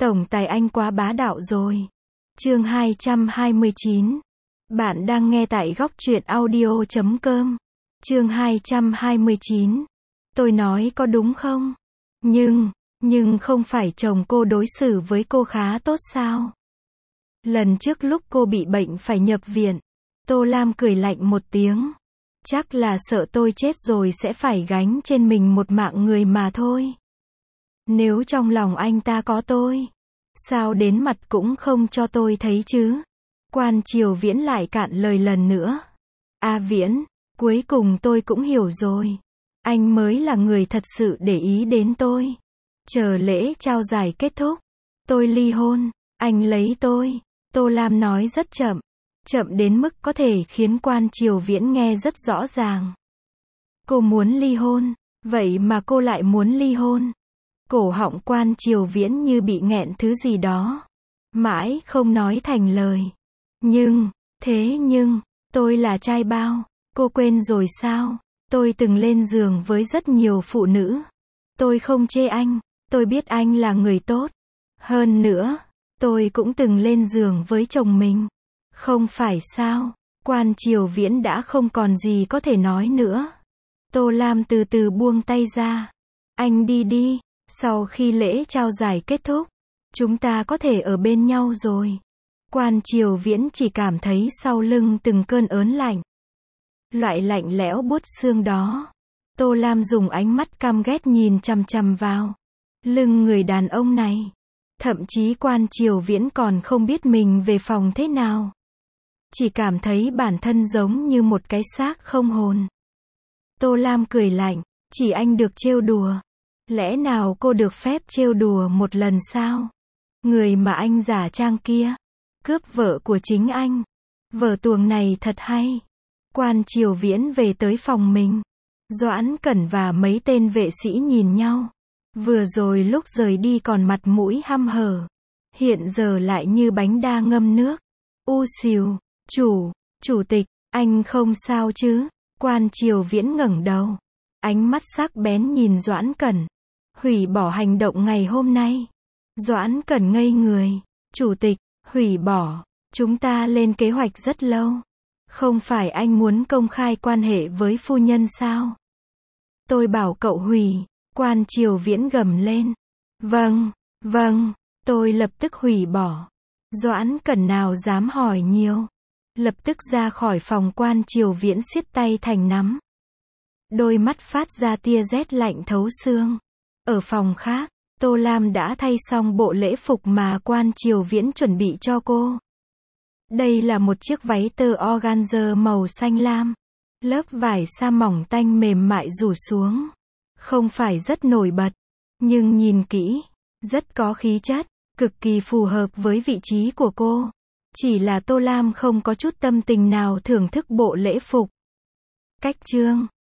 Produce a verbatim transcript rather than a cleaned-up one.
Tổng tài anh quá bá đạo rồi. Chương hai trăm hai mươi chín. Bạn đang nghe tại góc truyện audio chấm com. Chương hai trăm hai mươi chín. Tôi nói có đúng không? Nhưng, nhưng không phải chồng cô đối xử với cô khá tốt sao? Lần trước lúc cô bị bệnh phải nhập viện, Tô Lam cười lạnh một tiếng. Chắc là sợ tôi chết rồi sẽ phải gánh trên mình một mạng người mà thôi. Nếu trong lòng anh ta có tôi, sao đến mặt cũng không cho tôi thấy chứ? Quan Triều Viễn lại cạn lời lần nữa. A Viễn, cuối cùng tôi cũng hiểu rồi. Anh mới là người thật sự để ý đến tôi. Chờ lễ trao giải kết thúc, tôi ly hôn, anh lấy tôi. Tô Lam nói rất chậm. Chậm đến mức có thể khiến Quan Triều Viễn nghe rất rõ ràng. Cô muốn ly hôn, vậy mà cô lại muốn ly hôn. Cổ họng Quan Triều Viễn như bị nghẹn thứ gì đó. Mãi không nói thành lời. Nhưng, thế nhưng, tôi là trai bao. Cô quên rồi sao? Tôi từng lên giường với rất nhiều phụ nữ. Tôi không chê anh. Tôi biết anh là người tốt. Hơn nữa, tôi cũng từng lên giường với chồng mình. Không phải sao? Quan Triều Viễn đã không còn gì có thể nói nữa. Tô Lam từ từ buông tay ra. Anh đi đi. Sau khi lễ trao giải kết thúc, chúng ta có thể ở bên nhau rồi. Quan Triều Viễn chỉ cảm thấy sau lưng từng cơn ớn lạnh. Loại lạnh lẽo buốt xương đó. Tô Lam dùng ánh mắt căm ghét nhìn chằm chằm vào lưng người đàn ông này. Thậm chí Quan Triều Viễn còn không biết mình về phòng thế nào. Chỉ cảm thấy bản thân giống như một cái xác không hồn. Tô Lam cười lạnh, chỉ anh được trêu đùa. Lẽ nào cô được phép trêu đùa một lần sao? Người mà anh giả trang kia, cướp vợ của chính anh. Vở tuồng này thật hay. Quan Triều Viễn về tới phòng mình. Doãn Cẩn và mấy tên vệ sĩ nhìn nhau. Vừa rồi lúc rời đi còn mặt mũi hăm hở. Hiện giờ lại như bánh đa ngâm nước. U xìu, chủ, chủ tịch, anh không sao chứ? Quan Triều Viễn ngẩng đầu. Ánh mắt sắc bén nhìn Doãn Cẩn. Hủy bỏ hành động ngày hôm nay. Doãn Cẩn ngây người. Chủ tịch, hủy bỏ. Chúng ta lên kế hoạch rất lâu. Không phải anh muốn công khai quan hệ với phu nhân sao? Tôi bảo cậu hủy. Quan Triều Viễn gầm lên. Vâng, vâng, tôi lập tức hủy bỏ. Doãn Cẩn nào dám hỏi nhiều. Lập tức ra khỏi phòng. Quan Triều Viễn siết tay thành nắm. Đôi mắt phát ra tia rét lạnh thấu xương. Ở phòng khác, Tô Lam đã thay xong bộ lễ phục mà Quan Triều Viễn chuẩn bị cho cô. Đây là một chiếc váy tơ organza màu xanh lam. Lớp vải sa mỏng tanh mềm mại rủ xuống. Không phải rất nổi bật, nhưng nhìn kỹ, rất có khí chất, cực kỳ phù hợp với vị trí của cô. Chỉ là Tô Lam không có chút tâm tình nào thưởng thức bộ lễ phục. Cách chương